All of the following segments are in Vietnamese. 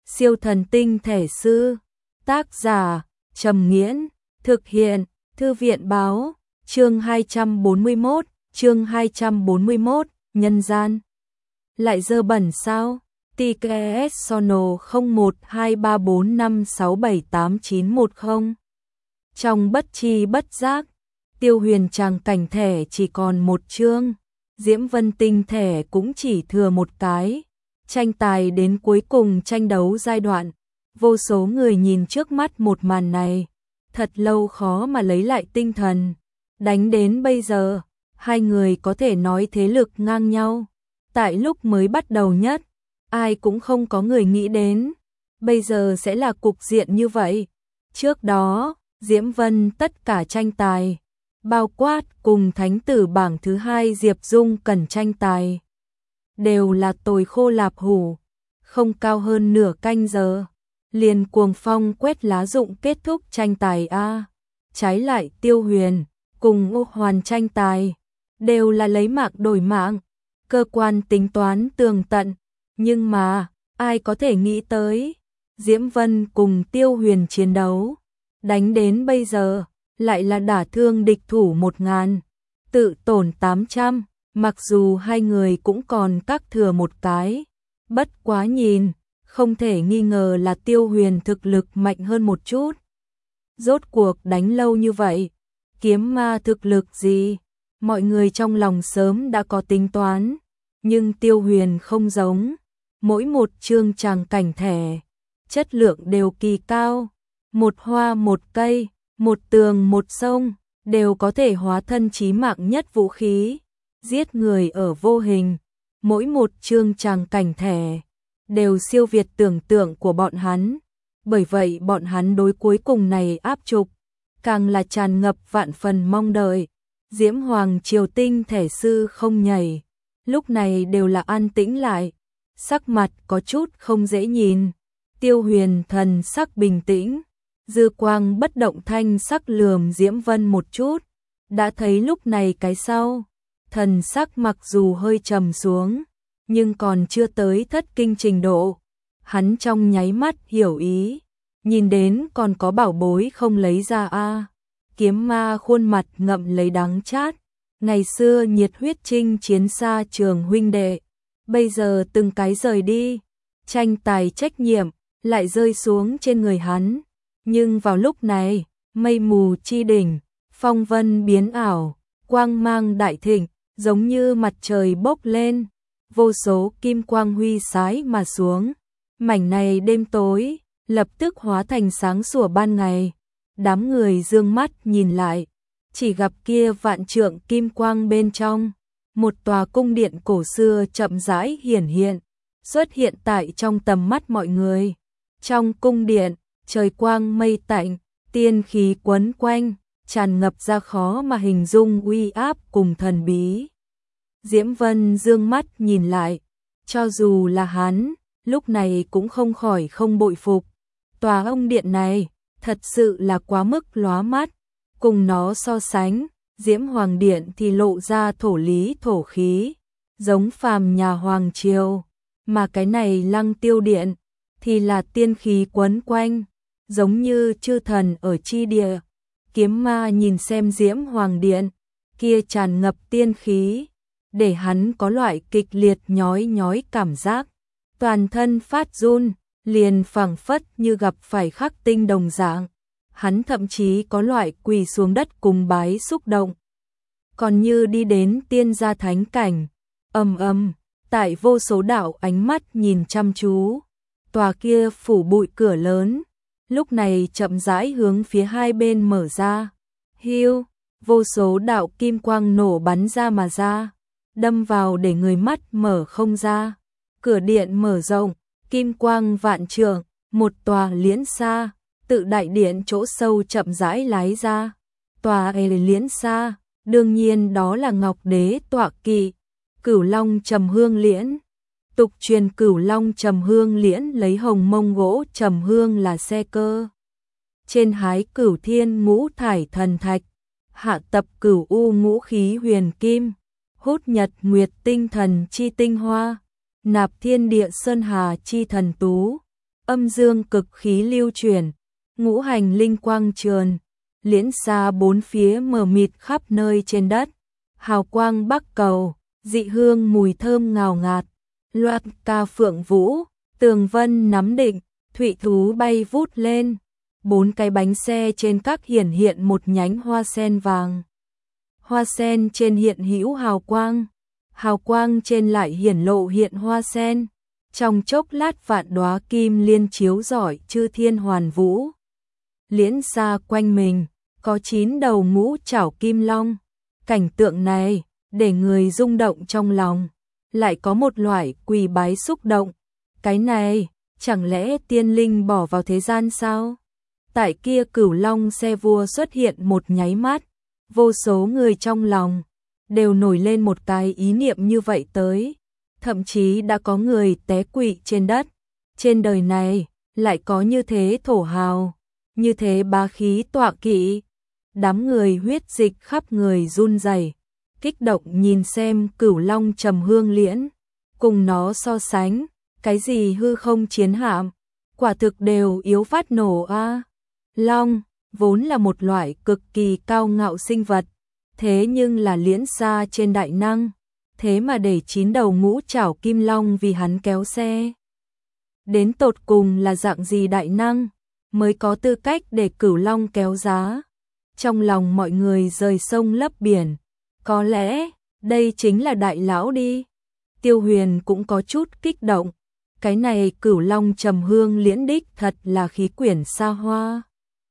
Siêu thần tinh thể sư. Tác giả Trầm Nghiễn. Thực hiện Thư viện báo. Chương 241, nhân gian. Lại dơ bẩn sao? TKS Sono 012345678910. Trong bất tri bất giác, Tiêu Huyền tràng cảnh thẻ chỉ còn một chương, Diễm Vân tinh thẻ cũng chỉ thừa một cái. Tranh tài đến cuối cùng tranh đấu giai đoạn, vô số người nhìn trước mắt một màn này, thật lâu khó mà lấy lại tinh thần. Đánh đến bây giờ, hai người có thể nói thế lực ngang nhau. Tại lúc mới bắt đầu nhất, ai cũng không có người nghĩ đến bây giờ sẽ là cục diện như vậy. Trước đó, Diễm Vân tất cả tranh tài, bao quát cùng thánh tử bảng thứ hai Diệp Dung cần tranh tài, đều là tồi khô lạp hủ, không cao hơn nửa canh giờ, liền cuồng phong quét lá rụng kết thúc tranh tài a. Trái lại Tiêu Huyền cùng Ngô Hoàn tranh tài, đều là lấy mạng đổi mạng, cơ quan tính toán tường tận, nhưng mà ai có thể nghĩ tới, Diễm Vân cùng Tiêu Huyền chiến đấu, đánh đến bây giờ, lại là đả thương địch thủ 1000, tự tổn 800, mặc dù hai người cũng còn các thừa một cái, bất quá nhìn, không thể nghi ngờ là Tiêu Huyền thực lực mạnh hơn một chút. Rốt cuộc đánh lâu như vậy, kiếm ma thực lực gì, mọi người trong lòng sớm đã có tính toán, nhưng Tiêu Huyền không giống, mỗi một chương tràng cảnh thẻ, chất lượng đều kỳ cao, một hoa một cây, một tường một sông, đều có thể hóa thân chí mạng nhất vũ khí, giết người ở vô hình. Mỗi một chương tràng cảnh thẻ, đều siêu việt tưởng tượng của bọn hắn, bởi vậy bọn hắn đối cuối cùng này áp trục, càng là tràn ngập vạn phần mong đợi. Diễm Hoàng Triều tinh thể sư không nhảy, lúc này đều là an tĩnh lại, sắc mặt có chút không dễ nhìn. Tiêu Huyền thần sắc bình tĩnh, dư quang bất động thanh sắc lườm Diễm Vân một chút, đã thấy lúc này cái sau, thần sắc mặc dù hơi trầm xuống, nhưng còn chưa tới thất kinh trình độ. Hắn trong nháy mắt hiểu ý, nhìn đến còn có bảo bối không lấy ra a. Kiếm ma khuôn mặt ngậm lấy đắng chát, ngày xưa nhiệt huyết chinh chiến xa trường huynh đệ, bây giờ từng cái rời đi, tranh tài trách nhiệm lại rơi xuống trên người hắn. Nhưng vào lúc này, mây mù chi đỉnh, phong vân biến ảo, quang mang đại thịnh, giống như mặt trời bốc lên, vô số kim quang huy sái mà xuống. Mảnh này đêm tối, lập tức hóa thành sáng sủa ban ngày. Đám người dương mắt nhìn lại, chỉ gặp kia vạn trượng kim quang bên trong, một tòa cung điện cổ xưa chậm rãi hiển hiện, xuất hiện tại trong tầm mắt mọi người. Trong cung điện, trời quang mây tạnh, tiên khí quấn quanh, tràn ngập ra khó mà hình dung uy áp cùng thần bí. Diễm Vân dương mắt nhìn lại, cho dù là hắn, lúc này cũng không khỏi không bội phục. Tòa ông điện này, thật sự là quá mức lóa mắt, cùng nó so sánh, Diễm Hoàng điện thì lộ ra thổ lý thổ khí, giống phàm nhà hoàng triều, mà cái này Lăng Tiêu điện thì là tiên khí quấn quanh, giống như chư thần ở chi địa. Kiếm ma nhìn xem Diễm Hoàng điện, kia tràn ngập tiên khí, để hắn có loại kịch liệt nhói nhói cảm giác, toàn thân phát run, liền phảng phất như gặp phải khắc tinh đồng dạng. Hắn thậm chí có loại quỳ xuống đất cùng bái xúc động, còn như đi đến tiên gia thánh cảnh. Tại vô số đạo ánh mắt nhìn chăm chú, tòa kia phủ bụi cửa lớn, lúc này chậm rãi hướng phía hai bên mở ra. Hiu, vô số đạo kim quang nổ bắn ra mà ra, đâm vào để người mắt mở không ra. Cửa điện mở rộng, kim quang vạn trượng, một tòa liễn xa, tự đại điện chỗ sâu chậm rãi lái ra. Tòa liễn xa, đương nhiên đó là Ngọc Đế tọa kỵ, Cửu Long Trầm Hương liễn. Tục truyền Cửu Long Trầm Hương liễn lấy hồng mông gỗ trầm hương là xe cơ. Trên hái Cửu Thiên ngũ thải thần thạch, hạ tập Cửu U ngũ khí huyền kim, hút nhật nguyệt tinh thần chi tinh hoa, nạp thiên địa sơn hà chi thần tú, âm dương cực khí lưu chuyển, ngũ hành linh quang trườn, liễn xa bốn phía mờ mịt khắp nơi trên đất, hào quang bắc cầu, dị hương mùi thơm ngào ngạt, loạt ca phượng vũ, tường vân nắm định, thụy thú bay vút lên, bốn cái bánh xe trên các hiển hiện một nhánh hoa sen vàng. Hoa sen trên hiện hữu hào quang trên lại hiển lộ hiện hoa sen, trong chốc lát vạn đóa kim liên chiếu rọi chư thiên hoàn vũ. Liễn xa quanh mình, có 9 đầu ngũ trảo kim long, cảnh tượng này, để người rung động trong lòng, lại có một loại quỳ bái xúc động, cái này, chẳng lẽ tiên linh bỏ vào thế gian sao? Tại kia Cửu Long xe vua xuất hiện một nháy mắt, vô số người trong lòng đều nổi lên một cái ý niệm như vậy tới, thậm chí đã có người té quỵ trên đất. Trên đời này lại có như thế thổ hào, như thế bá khí tọa kỵ. Đám người huyết dịch khắp người run rẩy, kích động nhìn xem Cửu Long Trầm Hương Liễn, cùng nó so sánh, cái gì hư không chiến hạm, quả thực đều yếu phát nổ a. Long vốn là một loại cực kỳ cao ngạo sinh vật, thế nhưng là liễn xa trên đại năng, thế mà để 9 đầu ngũ trảo kim long vì hắn kéo xe. Đến tột cùng là dạng gì đại năng mới có tư cách để Cửu Long kéo giá? Trong lòng mọi người rời sông lấp biển, có lẽ đây chính là đại lão đi. Tiêu Huyền cũng có chút kích động, cái này Cửu Long Trầm Hương Liễn đích thật là khí quyển xa hoa.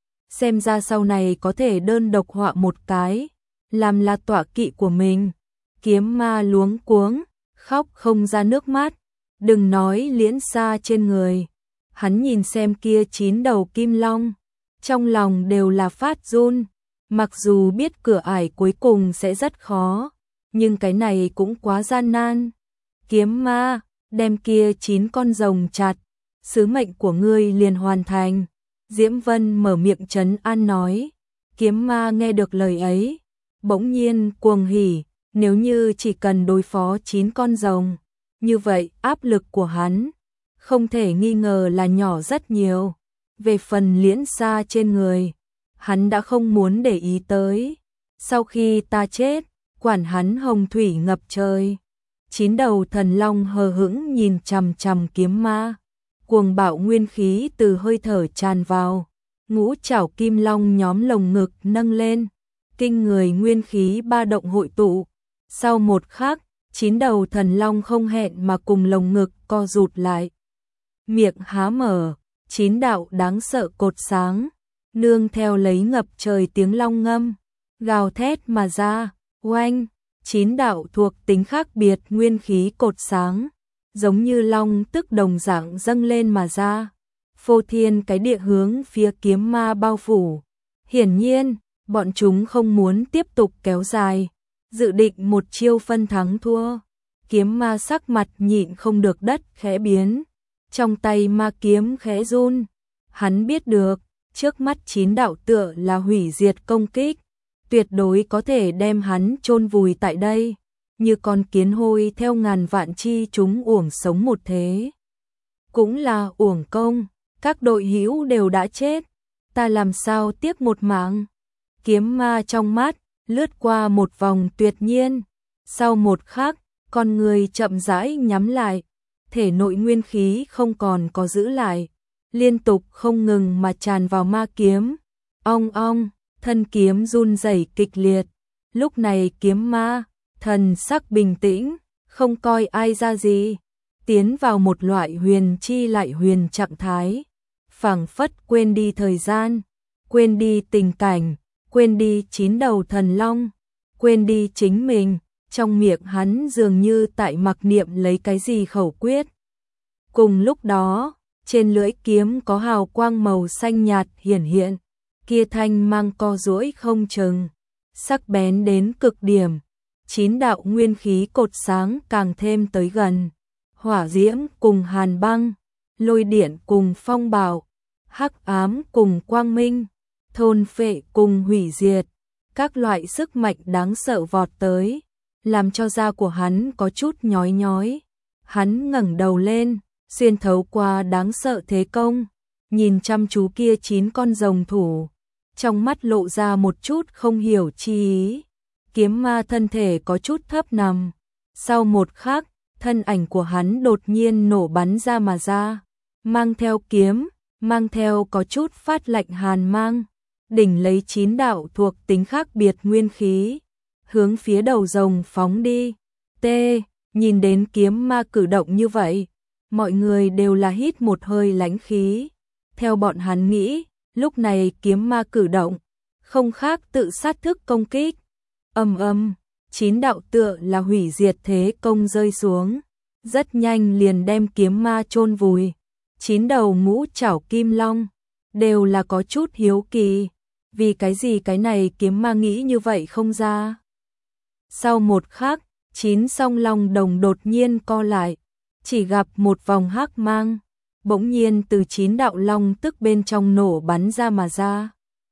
Xem ra sau này có thể đơn độc họa một cái, làm là tọa kỵ của mình. Kiếm Ma luống cuống, khóc không ra nước mắt, đừng nói liễn xa trên người. Hắn nhìn xem kia 9 đầu kim long, trong lòng đều là phát run, mặc dù biết cửa ải cuối cùng sẽ rất khó, nhưng cái này cũng quá gian nan. Kiếm Ma, đem kia 9 con rồng chặt, sứ mệnh của ngươi liền hoàn thành. Diễm Vân mở miệng trấn an nói. Kiếm Ma nghe được lời ấy, bỗng nhiên cuồng hỉ, nếu như chỉ cần đối phó 9 con rồng, như vậy áp lực của hắn không thể nghi ngờ là nhỏ rất nhiều. Về phần liễn xa trên người, hắn đã không muốn để ý tới. Sau khi ta chết, quản hắn hồng thủy ngập trời. 9 đầu thần long hờ hững nhìn chằm chằm Kiếm Ma, cuồng bạo nguyên khí từ hơi thở tràn vào, ngũ trảo kim long nhóm lồng ngực nâng lên, kinh người nguyên khí ba động hội tụ. Sau một khắc, 9 đầu thần long không hẹn mà cùng lồng ngực co rụt lại, miệng há mở, 9 đạo đáng sợ cột sáng, nương theo lấy ngập trời tiếng long ngâm, gào thét mà ra. Oanh, 9 đạo thuộc tính khác biệt nguyên khí cột sáng, giống như long tức đồng dạng dâng lên mà ra, phô thiên cái địa hướng phía Kiếm Ma bao phủ. Hiển nhiên, bọn chúng không muốn tiếp tục kéo dài, dự định một chiêu phân thắng thua. Kiếm Ma sắc mặt nhịn không được đất khẽ biến, trong tay ma kiếm khẽ run. Hắn biết được, trước mắt 9 đạo tựa là hủy diệt công kích, tuyệt đối có thể đem hắn chôn vùi tại đây, như con kiến hôi theo ngàn vạn chi chúng uổng sống một thế. Cũng là uổng công, các đội hữu đều đã chết, ta làm sao tiếc một mạng. Kiếm Ma trong mắt lướt qua một vòng tuyệt nhiên, sau một khắc, con người chậm rãi nhắm lại, thể nội nguyên khí không còn có giữ lại, liên tục không ngừng mà tràn vào ma kiếm. Ong ong, thân kiếm run rẩy kịch liệt. Lúc này Kiếm Ma, thần sắc bình tĩnh, không coi ai ra gì, tiến vào một loại huyền chi lại huyền trạng thái, phảng phất quên đi thời gian, quên đi tình cảnh, quên đi 9 đầu thần long, quên đi chính mình. Trong miệng hắn dường như tại mặc niệm lấy cái gì khẩu quyết. Cùng lúc đó, trên lưỡi kiếm có hào quang màu xanh nhạt hiển hiện, kia thanh mang co duỗi không chừng, sắc bén đến cực điểm. 9 đạo nguyên khí cột sáng càng thêm tới gần, hỏa diễm cùng hàn băng, lôi điện cùng phong bạo, hắc ám cùng quang minh, thôn phệ cùng hủy diệt, các loại sức mạnh đáng sợ vọt tới, làm cho da của hắn có chút nhói nhói. Hắn ngẩng đầu lên, xuyên thấu qua đáng sợ thế công, nhìn chăm chú kia 9 con rồng thủ, trong mắt lộ ra một chút không hiểu chi ý. Kiếm ma thân thể có chút thấp nằm, sau một khắc, thân ảnh của hắn đột nhiên nổ bắn ra mà ra, mang theo kiếm, mang theo có chút phát lạnh hàn mang, đỉnh lấy 9 đạo thuộc tính khác biệt nguyên khí, hướng phía đầu rồng phóng đi. Nhìn đến kiếm ma cử động như vậy, mọi người đều là hít một hơi lãnh khí. Theo bọn hắn nghĩ, lúc này kiếm ma cử động, không khác tự sát thức công kích. Ầm, 9 đạo tựa là hủy diệt thế công rơi xuống, rất nhanh liền đem kiếm ma chôn vùi. 9 đầu ngũ trảo kim long, đều là có chút hiếu kỳ, vì cái gì cái này kiếm ma nghĩ như vậy không ra. Sau một khắc, 9 song long đồng đột nhiên co lại, chỉ gặp một vòng hắc mang, bỗng nhiên từ 9 đạo long tức bên trong nổ bắn ra mà ra.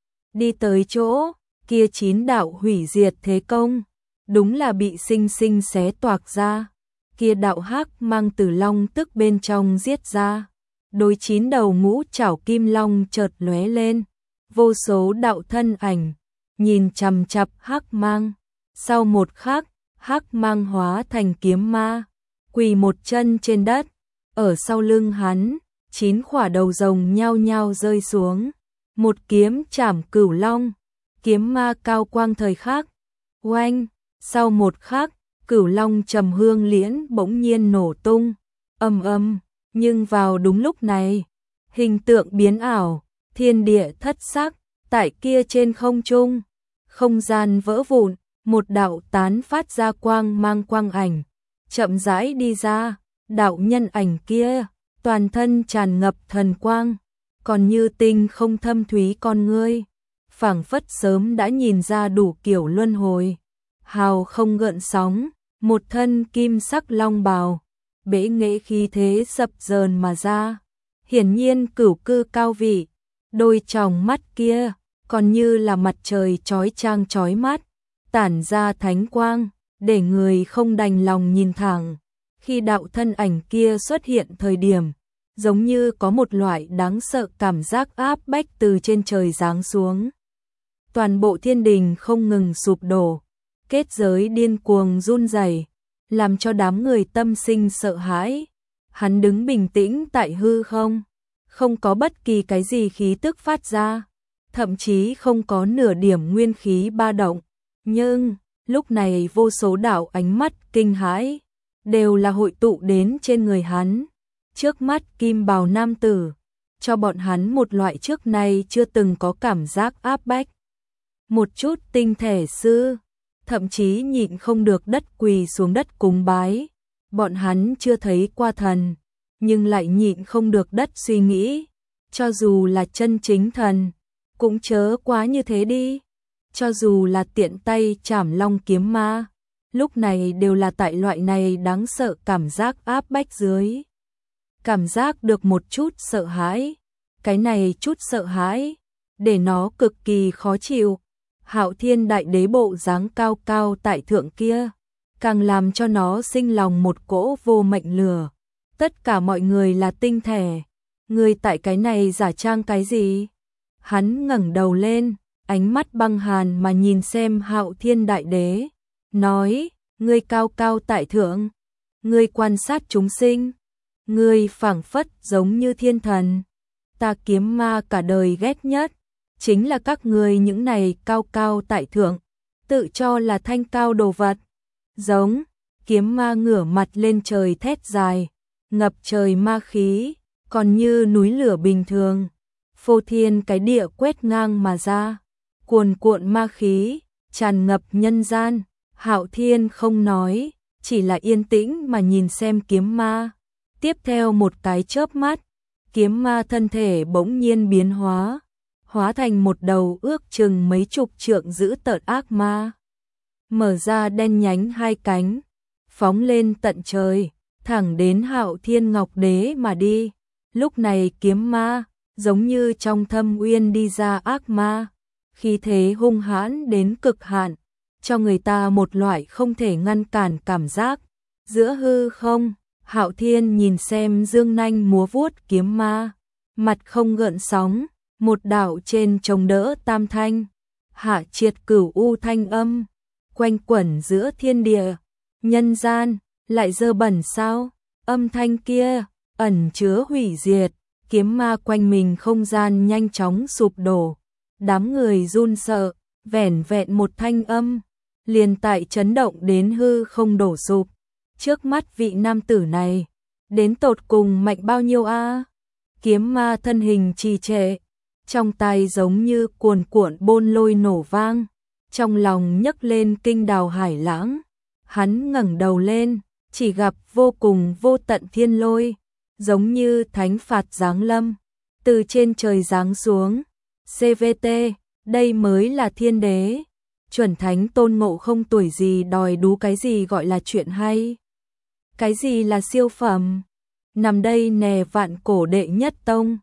Đi tới chỗ, kia 9 đạo hủy diệt thế công, đúng là bị sinh sinh xé toạc ra, kia đạo hắc mang từ long tức bên trong giết ra. Đối 9 đầu ngũ trảo kim long chợt lóe lên, vô số đạo thân ảnh, nhìn chằm chằm hắc mang. Sau một khắc, hắc mang hóa thành kiếm ma, quỳ một chân trên đất, ở sau lưng hắn, 9 khỏa đầu rồng nhao nhao rơi xuống, một kiếm chảm cửu long, kiếm ma cao quang thời khắc. Oanh, sau một khắc, cửu long trầm hương liễn bỗng nhiên nổ tung, ầm, nhưng vào đúng lúc này, hình tượng biến ảo, thiên địa thất sắc, tại kia trên không trung, không gian vỡ vụn, một đạo tán phát ra quang mang quang ảnh, chậm rãi đi ra, đạo nhân ảnh kia, toàn thân tràn ngập thần quang, còn như tinh không thâm thúy con ngươi, phảng phất sớm đã nhìn ra đủ kiểu luân hồi, hào không gợn sóng, một thân kim sắc long bào, bế nghệ khí thế dập dờn mà ra, hiển nhiên cửu cư cao vị, đôi tròng mắt kia, còn như là mặt trời chói chang chói mắt, tản ra thánh quang, để người không đành lòng nhìn thẳng. Khi đạo thân ảnh kia xuất hiện thời điểm, giống như có một loại đáng sợ cảm giác áp bách từ trên trời giáng xuống. Toàn bộ thiên đình không ngừng sụp đổ, kết giới điên cuồng run rẩy, làm cho đám người tâm sinh sợ hãi. Hắn đứng bình tĩnh tại hư không, không có bất kỳ cái gì khí tức phát ra, thậm chí không có nửa điểm nguyên khí ba động. Nhưng, lúc này vô số đạo ánh mắt kinh hãi, đều là hội tụ đến trên người hắn. Trước mắt kim bào nam tử, cho bọn hắn một loại trước nay chưa từng có cảm giác áp bách. Một chút tinh thể sư, thậm chí nhịn không được đất quỳ xuống đất cúng bái. Bọn hắn chưa thấy qua thần, nhưng lại nhịn không được đất suy nghĩ. Cho dù là chân chính thần, cũng chớ quá như thế đi. Cho dù là tiện tay chảm long kiếm ma, lúc này đều là tại loại này đáng sợ cảm giác áp bách dưới. Cảm giác được một chút sợ hãi, cái này chút sợ hãi, để nó cực kỳ khó chịu. Hạo Thiên Đại Đế bộ dáng cao cao tại thượng kia, càng làm cho nó sinh lòng một cỗ vô mệnh lửa. Tất cả mọi người là tinh thể, người tại cái này giả trang cái gì? Hắn ngẩng đầu lên, ánh mắt băng hàn mà nhìn xem Hạo Thiên Đại Đế, nói, ngươi cao cao tại thượng, ngươi quan sát chúng sinh, ngươi phảng phất giống như thiên thần. Ta kiếm ma cả đời ghét nhất, chính là các ngươi những này cao cao tại thượng, tự cho là thanh cao đồ vật. Giống, kiếm ma ngửa mặt lên trời thét dài, ngập trời ma khí, còn như núi lửa bình thường, phô thiên cái địa quét ngang mà ra, cuồn cuộn ma khí, tràn ngập nhân gian. Hạo Thiên không nói, chỉ là yên tĩnh mà nhìn xem kiếm ma. Tiếp theo một cái chớp mắt, kiếm ma thân thể bỗng nhiên biến hóa, hóa thành một đầu ước chừng mấy chục trượng dữ tợn ác ma. Mở ra đen nhánh hai cánh, phóng lên tận trời, thẳng đến Hạo Thiên Ngọc Đế mà đi. Lúc này kiếm ma, giống như trong thâm uyên đi ra ác ma, khí thế hung hãn đến cực hạn, cho người ta một loại không thể ngăn cản cảm giác. Giữa hư không, Hạo Thiên nhìn xem dương nanh múa vuốt kiếm ma, mặt không gợn sóng, một đạo trên chống đỡ tam thanh, hạ triệt cửu u thanh âm, quanh quẩn giữa thiên địa, nhân gian, lại dơ bẩn sao? Âm thanh kia, ẩn chứa hủy diệt, kiếm ma quanh mình không gian nhanh chóng sụp đổ, đám người run sợ, vẻn vẹn một thanh âm, liền tại chấn động đến hư không đổ sụp. Trước mắt vị nam tử này, đến tột cùng mạnh bao nhiêu a? Kiếm ma thân hình trì trệ, trong tay giống như cuồn cuộn bôn lôi nổ vang, trong lòng nhấc lên kinh đào hải lãng. Hắn ngẩng đầu lên, chỉ gặp vô cùng vô tận thiên lôi, giống như thánh phạt giáng lâm, từ trên trời giáng xuống. CVT, đây mới là thiên đế. Chuẩn thánh Tôn Ngộ Không tuổi gì đòi đú cái gì gọi là chuyện hay. Cái gì là siêu phẩm? Nằm đây nè vạn cổ đệ nhất tông,